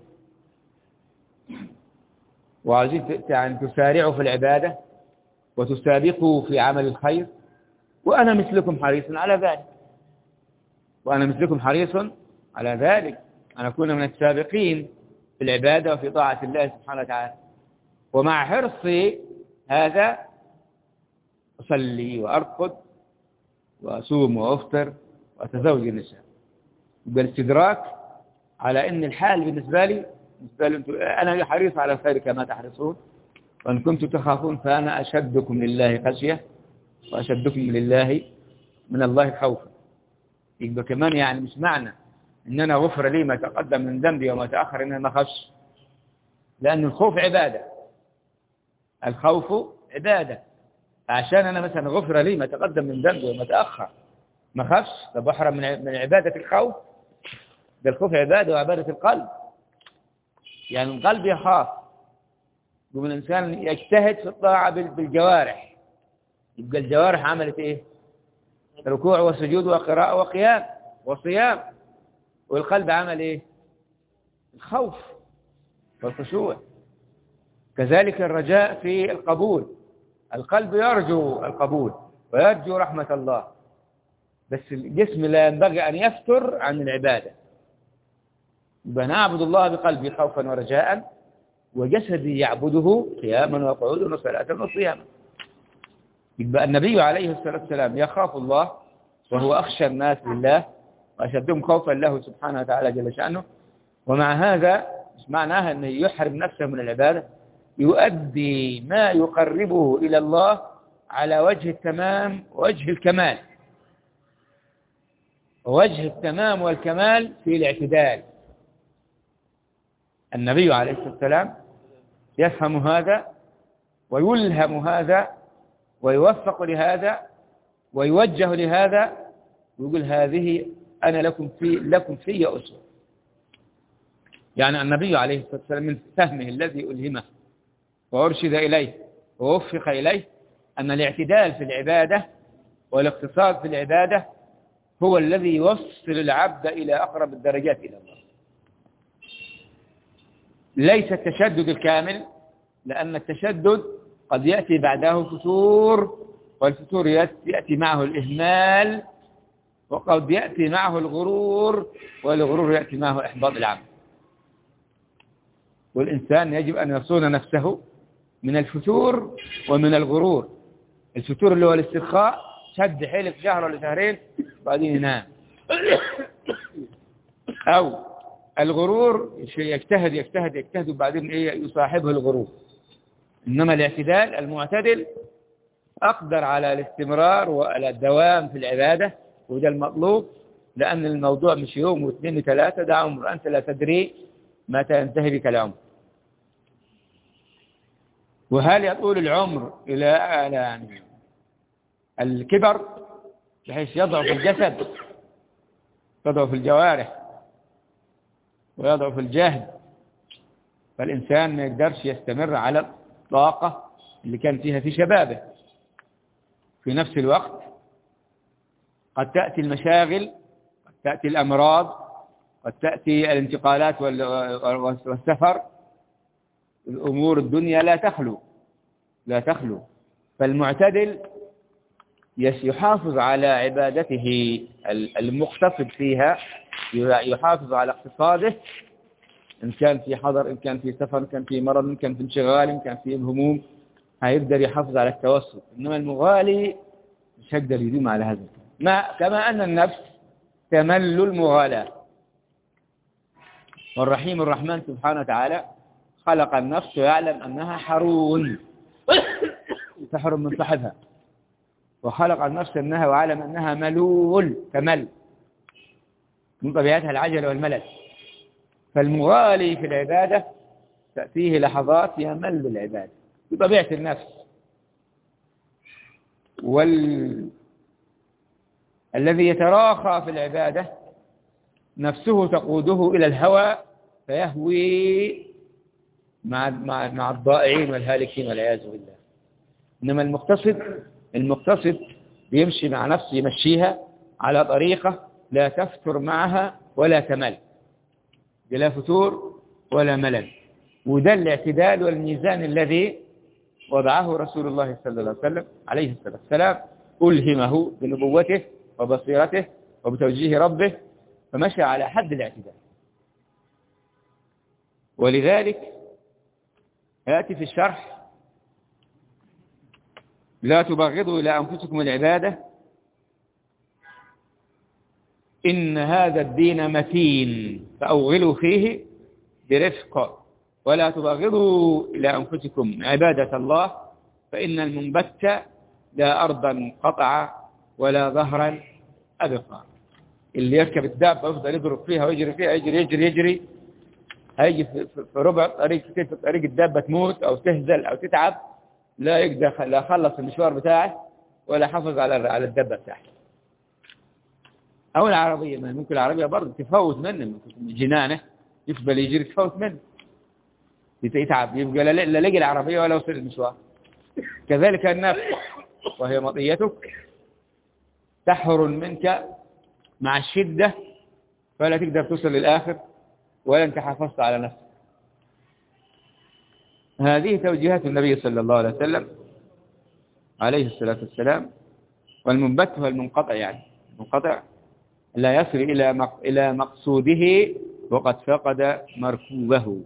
وعايزين يعني تسارعوا في العبادة وتسابقوا في عمل الخير، وأنا مثلكم حريص على ذلك، وأنا مثلكم حريص على ذلك أن أكون من السابقين في العبادة وفي طاعة الله سبحانه وتعالى. ومع حرصي هذا أصلي وأرقد وأصوم وأفطر وأتزوج النساء. بالاستدراك على أن الحال بالنسبة لي أنا حريص على الخير كما تحرصون، وإن كنتم تخافون فأنا أشدكم لله خشية وأشدكم لله من الله خوفا. يبقى كمان يعني مش معنى إن أنا غفر لي ما تقدم من ذنبي وما تأخر إن أنا ما أخافش، لأن الخوف عبادة، الخوف عبادة. عشان أنا مثلا غفر لي ما تقدم من ذنبي وما تأخر ما أخافش، طب أحرم من عبادة الخوف؟ ده الخوف عبادة وعبادة القلب، يعني القلب يخاف، ومن الإنسان يجتهد في الطاعة بالجوارح، يبقى الجوارح عملت إيه؟ ركوع وسجود وقراءة وقيام وصيام، والقلب عمل إيه؟ الخوف والخشوع. كذلك الرجاء في القبول، القلب يرجو القبول ويرجو رحمة الله، بس الجسم لا ينبغي أن يفتر عن العبادة. يبقى نعبد الله بقلبي خوفا ورجاء، وجسدي يعبده قياما وقعودا وصلاة وصياما. يبقى النبي عليه الصلاة والسلام يخاف الله، وهو أخشى الناس لله وأشدهم خوفا له سبحانه وتعالى جل شأنه. ومع هذا مش معناها أنه يحرم نفسه من العبادة، يؤدي ما يقربه إلى الله على وجه التمام ووجه الكمال. ووجه التمام والكمال في الاعتدال. النبي عليه الصلاة والسلام يفهم هذا ويلهم هذا ويوفق لهذا ويوجه لهذا، ويقول هذه أنا لكم في أسوة. يعني النبي عليه الصلاة والسلام من فهمه الذي ألهمه وأرشد إليه ووفق إليه أن الاعتدال في العبادة والاقتصاد في العبادة هو الذي يوصل العبد إلى أقرب الدرجات إلى الله. ليس التشدد الكامل، لأن التشدد قد يأتي بعده فتور، والفتور يأتي معه الإهمال، وقد يأتي معه الغرور، والغرور يأتي معه إحباط العمل. والإنسان يجب أن يصون نفسه من الفتور ومن الغرور. الفتور اللي هو الاسترخاء، شد حيلك شهر ولا شهرين بعدين ينام. أو الغرور يجتهد وبعدين يصاحبه الغرور. إنما الاعتدال المعتدل أقدر على الاستمرار وعلى الدوام في العبادة، وده المطلوب، لأن الموضوع مش يوم واثنين وثلاثة، ده عمر أنت لا تدري متى ينتهي بك العمر. وهل يطول العمر إلى يعني الكبر بحيث يضعف الجسد، يضعف الجوارح ويضعف الجهد، فالإنسان ما يقدرش يستمر على الطاقة اللي كان فيها في شبابه. في نفس الوقت قد تأتي المشاغل، قد تأتي الأمراض، قد تأتي الانتقالات والسفر. الأمور الدنيا لا تخلو. فالمعتدل يحافظ على عبادته المقتصد فيها، يحافظ على اقتصاده، إن كان في حضر، إن كان في سفر، إن كان في مرض، إن كان في انشغال، إن كان في هموم، هيقدر يحافظ على التوسط. إنما المغالي مش هيقدر يدوم على هذا. كما أن النفس تمل المغالاة. والرحيم الرحمن سبحانه وتعالى خلق النفس ويعلم أنها حرون تحرم من صاحبها، وخلق النفس أنها وعلم أنها ملول تمل، من طبيعتها العجل والملل. فالمغالي في العبادة تأتيه لحظات يمل بالعبادة بطبيعة النفس. الذي يتراخى في العبادة نفسه تقوده إلى الهوى، فيهوي مع الضائعين والهالكين والعياذ بالله. إنما المقتصد بيمشي مع نفسه، يمشيها على طريقة لا تفتر معها ولا تمل، لا فتور ولا ملل. وده الاعتدال والميزان الذي وضعه رسول الله صلى الله عليه الصلاة والسلام، ألهمه بنبوته وبصيرته وبتوجيه ربه، فمشى على حد الاعتدال. ولذلك يأتي في الشرح: لا تبغضوا إلى أنفسكم العبادة إن هذا الدين متين فأوغلوا فيه برفق، ولا تبغضوا إلى أنفسكم عبادة الله فإن المنبت لا أرضا قطع ولا ظهرا أبقى. اللي يركب الدابة ويفضل يضرب فيها ويجري فيها، يجري هيجي في ربع طريق، في طريق الدابة تموت أو تهزل أو تتعب، لا يقدر لا خلص المشوار بتاعه ولا حافظ على الدابة بتاعته. أو العربية، ما ممكن العربية برضه تفوت منه، ممكن جنانه يفضل يجري تفوت منه، يتعب، يبقى لا لقي العربية ولا وصل المشوار. كذلك النفس وهي مطيتك تحر منك مع الشدة، فلا تقدر توصل للآخر ولا انت حافظت على نفسك. هذه توجيهات النبي صلى الله عليه وسلم عليه الصلاة والسلام. والمنبت هو المنقطع، يعني منقطع، لا يصل إلى مقصوده وقد فقد مركوبه.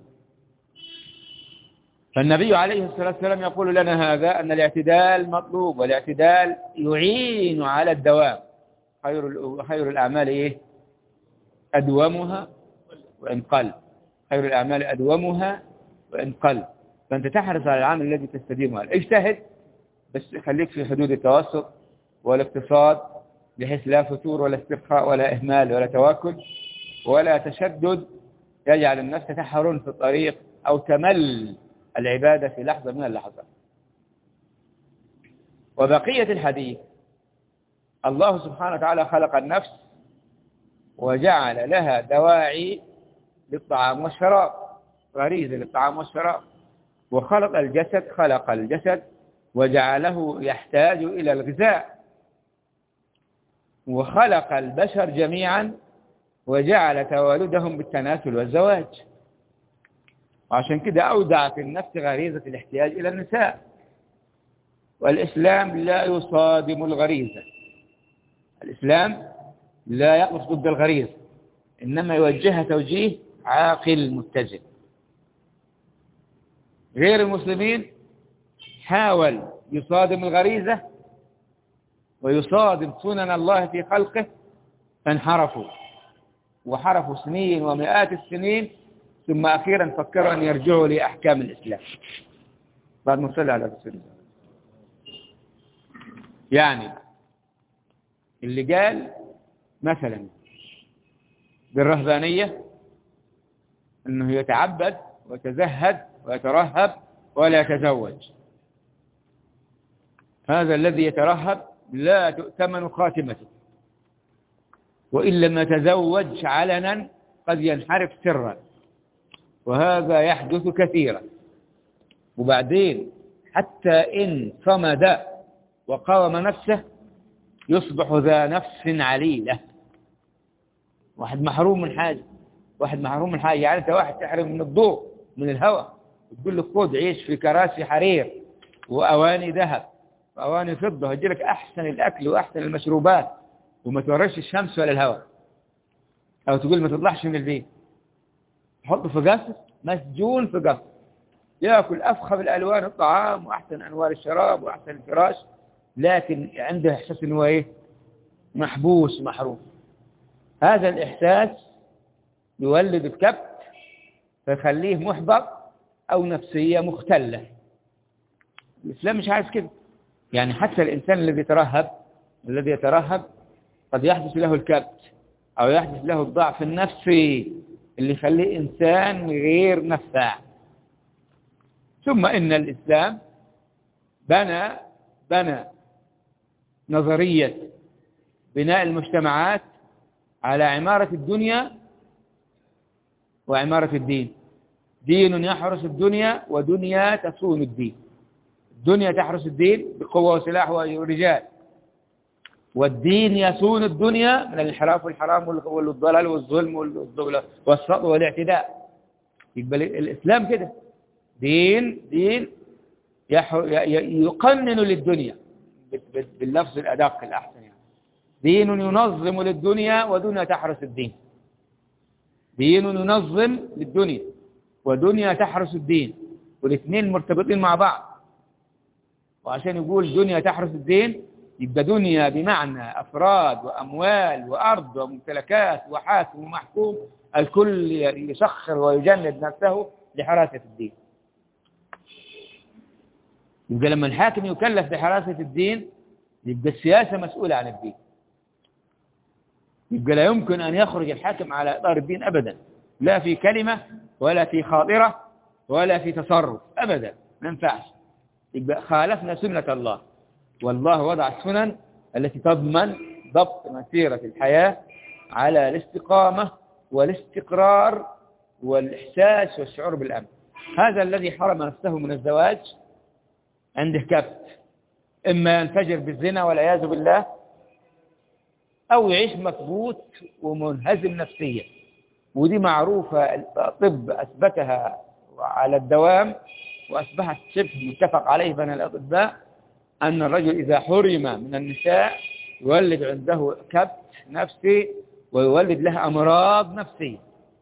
فالنبي عليه الصلاة والسلام يقول لنا هذا، أن الاعتدال مطلوب، والاعتدال يعين على الدوام. خير الأعمال إيه؟ أدومها وإن قل. خير الأعمال أدومها وإن قل. فأنت تحرص على العمل الذي تستديمه. اجتهد، بس خليك في حدود التوسط والاقتصاد، بحيث لا فتور ولا استرخاء ولا إهمال ولا تواكل ولا تشدد يجعل النفس تحرن في الطريق أو تمل العبادة في لحظة من اللحظات. وبقية الحديث، الله سبحانه وتعالى خلق النفس وجعل لها دواعي للطعام والشراب، غريزة للطعام والشراب. وخلق الجسد وجعله يحتاج إلى الغذاء. وخلق البشر جميعا وجعل توالدهم بالتناسل والزواج. وعشان كده أودع في النفس غريزة الاحتياج إلى النساء. والإسلام لا يصادم الغريزة. الإسلام لا يقف ضد الغريزة، إنما يوجهها توجيه عاقل متزن. غير المسلمين حاول يصادم الغريزة ويصادم سنن الله في خلقه، فانحرفوا وحرفوا سنين ومئات السنين، ثم أخيرا فكروا أن يرجعوا لأحكام الإسلام بعد ما صلى على رسول الله. يعني اللي قال مثلا بالرهبانية أنه يتعبد ويتزهد ويترهب ولا يتزوج، هذا الذي يترهب لا تؤتمن خاتمته، وإن لم يتزوج علنا قد ينحرف سرا، وهذا يحدث كثيرا. وبعدين حتى إن صمد وقاوم نفسه يصبح ذا نفس عليلة. واحد محروم من حاجة، يعني أنت واحد تحرم من الضوء من الهواء، تقول له خذ عيش في كراسي حرير وأواني ذهب وأواني فضة، هجي لك أحسن الأكل وأحسن المشروبات، وما تورش الشمس ولا الهواء. أو تقول ما تطلعش من البيت، تحطه في قصر، مسجون في قصر، يأكل أفخم الألوان الطعام وأحسن أنواع الشراب وأحسن الفراش، لكن عنده إحساس إنه إيه؟ محبوس محروم. هذا الإحساس يولد الكبت فيخليه محبط أو نفسية مختلة. الإسلام مش عايز كده. يعني حتى الإنسان الذي يترهب قد يحدث له الكبت أو يحدث له الضعف النفسي اللي يخليه إنسان غير نفاع. ثم إن الإسلام بنى نظرية بناء المجتمعات على عمارة الدنيا وعمارة الدين. دين يحرس الدنيا ودنيا تصون الدين. الدنيا تحرس الدين بقوة وسلاح ورجال، والدين يصون الدنيا من الانحراف والحرام والضلال والظلم والسطو والاعتداء. يبقى الإسلام كده دين يقنن للدنيا باللفظ الأدق الأحسن، يعني دين ينظم للدنيا ودنيا تحرس الدين. دين ينظم للدنيا ودنيا تحرس الدين، والاثنين مرتبطين مع بعض. وعشان يقول دنيا تحرس الدين يبقى دنيا بمعنى أفراد وأموال وأرض وممتلكات وحاكم ومحكوم، الكل يسخر ويجند نفسه لحراسة الدين. يبقى لما الحاكم يكلف بحراسة الدين يبقى السياسة مسؤولة عن الدين. يبقى لا يمكن أن يخرج الحاكم على إطار الدين أبدا، لا في كلمة ولا في خاطرة ولا في تصرف أبدا، ما ينفعش. يبقى خالفنا سنة الله، والله وضع السنن التي تضمن ضبط مسيرة الحياة على الاستقامة والاستقرار والإحساس والشعور بالأمن. هذا الذي حرم نفسه من الزواج عنده كبت، إما ينفجر بالزنا والعياذ بالله، أو يعيش مكبوت ومنهزم نفسيا. ودي معروفة، الطب أثبتها على الدوام، وأصبحت شبه متفق عليه بين الأطباء أن الرجل إذا حرم من النساء يولد عنده كبت نفسي ويولد له أمراض نفسية.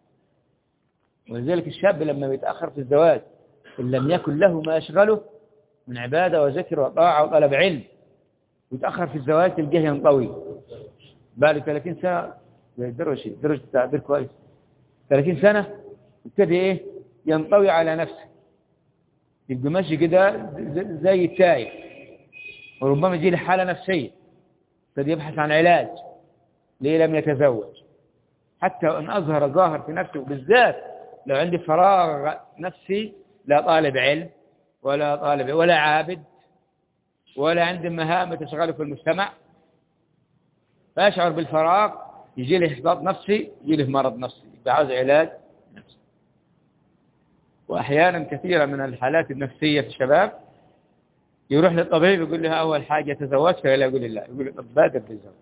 ولذلك الشاب لما بيتأخر في الزواج إن لم يكن له ما يشغله من عبادة وذكر وطاعة وطلب علم، ويتأخر في الزواج تلقاه ينطوي بعد 30 سنة. درجة التعبير كويس. 30 سنة يبتدي إيه ينطوي على نفسه، يبقى ماشي كده زي التايه، وربما يجي له حالة نفسية، يبتدي يبحث عن علاج. ليه لم يتزوج؟ حتى إن أظهر ظاهر في نفسه، بالذات لو عندي فراغ نفسي، لا طالب علم ولا عابد ولا عندي مهام تشغله في المجتمع، فيشعر بالفراغ، يجي له إحباط نفسي، يجي له مرض نفسي، يبقى عاوز علاج نفسي. وأحيانا كثيرة من الحالات النفسية في الشباب يروح للطبيب يقول له أول حاجة تزوجت، ولا يقول لا، يقول له طب بادر بالزواج.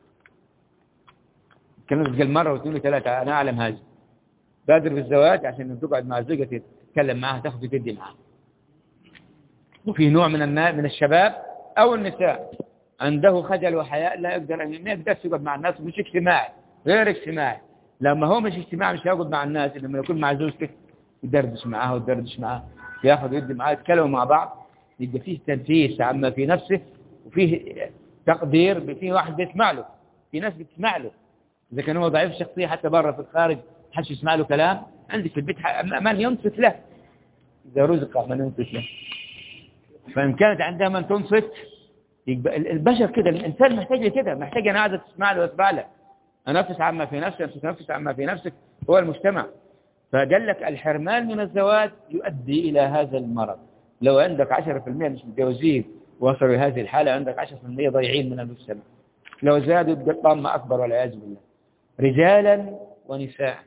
كانوا قال مرة واثنين وثلاثة، أنا أعلم هذا، بادر بالزواج عشان تقعد مع زوجتك تتكلم معها، تاخذ وتدي معها. وفي نوع من الشباب أو النساء عنده خجل وحياء، لا يقدر ما يقدرش يقعد مع الناس، مش اجتماعي، غير اجتماعي. لما هو مش اجتماعي مش هيقعد مع الناس. لما يكون مع زوجته يدردش معها ويدردش معها، ياخذ ويدي معها، يتكلموا مع بعض، يبقى فيه تنفيس عما في نفسه، وفيه تقدير، فيه واحد بيسمع له، في ناس بتسمع له. إذا كان هو ضعيف الشخصية حتى برا في الخارج حدش يسمع له كلام، عندك في البيت من ينصت له، إذا رزق من ينصت له. فإن كانت عندها من تنصت، يبقى البشر كده، الإنسان محتاج كده، محتاج أنا قاعدة تسمع له وتسمع له. أنفس عما في نفسك، أنت تنفس عما في نفسك، هو المجتمع. فقال لك الحرمان من الزواج يؤدي إلى هذا المرض. لو عندك 10% مش متجوزين وصلوا لهذه الحالة، عندك 10% ضايعين من المجتمع. لو زادوا يبقى الطامة أكبر والعياذ بالله، رجالا ونساء.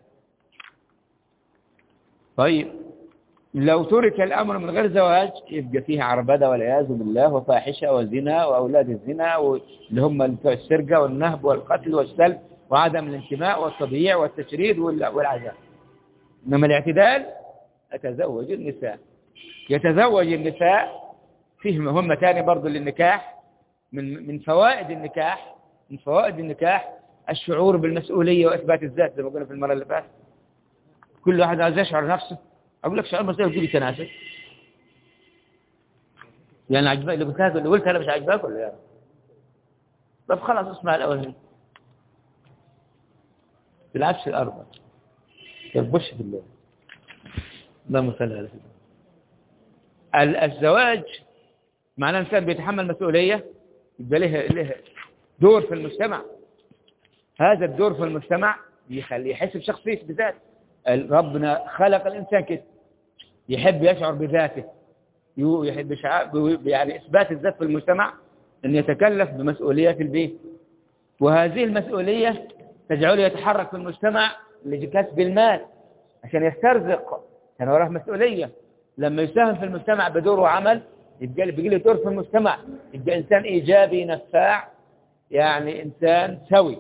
طيب لو ترك الأمر من غير زواج يبقى فيه عربدة والعياذ بالله، وفاحشة وزنا وأولاد الزنا، اللي هم السرقة والنهب والقتل والسلب وعدم الانتماء والتضييع والتشريد والعذاب. إنما الاعتدال أتزوج النساء. يتزوج النساء فيه مهمة تانية برضو للنكاح. من فوائد النكاح، من فوائد النكاح الشعور بالمسؤولية وإثبات الذات، زي ما قلنا في المرة اللي فاتت. كل واحد عايز يشعر نفسه. أقول لك شعور مسؤولية وتجيلي تناسب، يعني عجبك اللي قلتها، اللي قلتها أنا مش عجبك ولا يعني؟ طب خلاص اسمع الأول، تلعبش الأرض، تبش في الليل. اللهم صل على سيدنا. الزواج معناه الإنسان بيتحمل مسؤولية، يبقى له دور في المجتمع. هذا الدور في المجتمع يخليه يحس بشخصيته بذاته. ربنا خلق الإنسان كده، يحب يشعر بذاته، يحب يعني إثبات الذات في المجتمع، أن يتكلف بمسؤولية في البيت، وهذه المسؤولية تجعله يتحرك في المجتمع لكسب المال عشان يسترزق، كان وراه مسؤولية. لما يساهم في المجتمع بدور وعمل يبقى له دور في المجتمع، يبقى إنسان إيجابي نفاع، يعني إنسان سوي.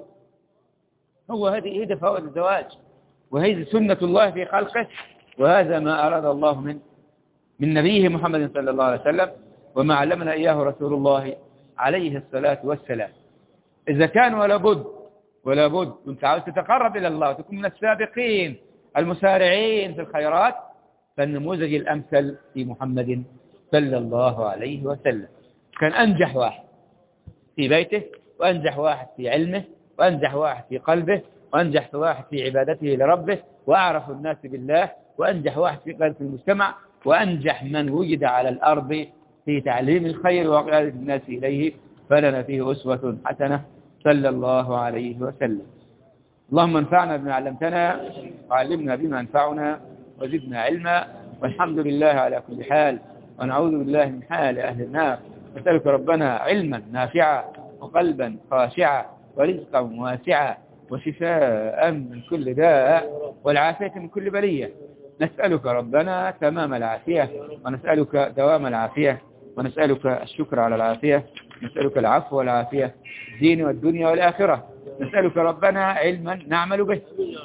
هو هذه فوائد الزواج، وهذه سنة الله في خلقه، وهذا ما أراد الله من نبيه محمد صلى الله عليه وسلم، وما علمنا إياه رسول الله عليه الصلاة والسلام. إذا كان ولا بد كنت عاوز تتقرب إلى الله وتكون من السابقين المسارعين في الخيرات، فالنموذج الأمثل في محمد صلى الله عليه وسلم. كان أنجح واحد في بيته، وأنجح واحد في علمه، وأنجح واحد في قلبه، وأنجح واحد في عبادته لربه، وأعرف الناس بالله، وأنجح واحد في قلب المجتمع، وأنجح من وجد على الأرض في تعليم الخير وقيادة الناس إليه، فلنا فيه أسوة حسنة صلى الله عليه وسلم. اللهم انفعنا بما علمتنا، وعلمنا بما ينفعنا، وزدنا علما، والحمد لله على كل حال، ونعوذ بالله من حال أهل النار. نسألك ربنا علما نافعا، وقلبا خاشعا، ورزقا واسعا، وشفاء من كل داء، والعافية من كل بلية. نسألك ربنا تمام العافية، ونسألك دوام العافية، ونسألك الشكر على العافية، نسألك العفو والعافية الدين والدنيا والآخرة. نسألك ربنا علما نعمل به،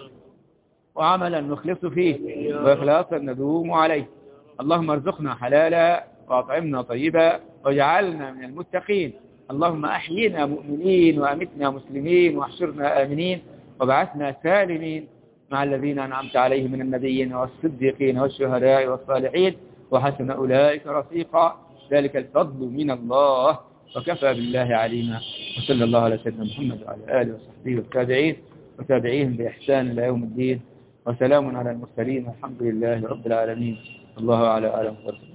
وعملا نخلص فيه، وإخلاصا ندوم عليه. اللهم ارزقنا حلالا، وأطعمنا طيبا، واجعلنا من المتقين. اللهم أحينا مؤمنين وأمتنا مسلمين واحشرنا آمنين وبعثنا سالمين مع الذين أنعمت عليهم من النبيين والصديقين والشهداء والصالحين وحسن أولئك رفيقا. ذلك الفضل من الله وكفى بالله عليما. وصلى الله على سيدنا محمد وعلى آله وصحبه والتابعين وتابعيهم بإحسان إلى يوم الدين. وسلام على المرسلين والحمد لله رب العالمين. الله على آله وصحبه.